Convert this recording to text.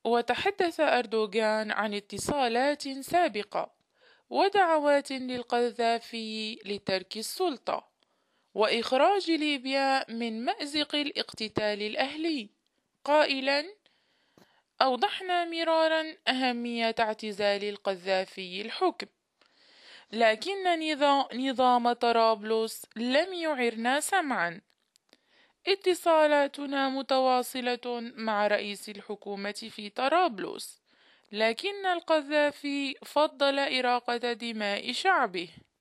وتحدث أردوغان عن اتصالات سابقة ودعوات للقذافي لترك السلطة وإخراج ليبيا من مأزق الاقتتال الأهلي، قائلا: أوضحنا مرارا أهمية اعتزال القذافي الحكم، لكن نظام طرابلس لم يعرنا سمعا. اتصالاتنا متواصلة مع رئيس الحكومة في طرابلس، لكن القذافي فضل إراقة دماء شعبه.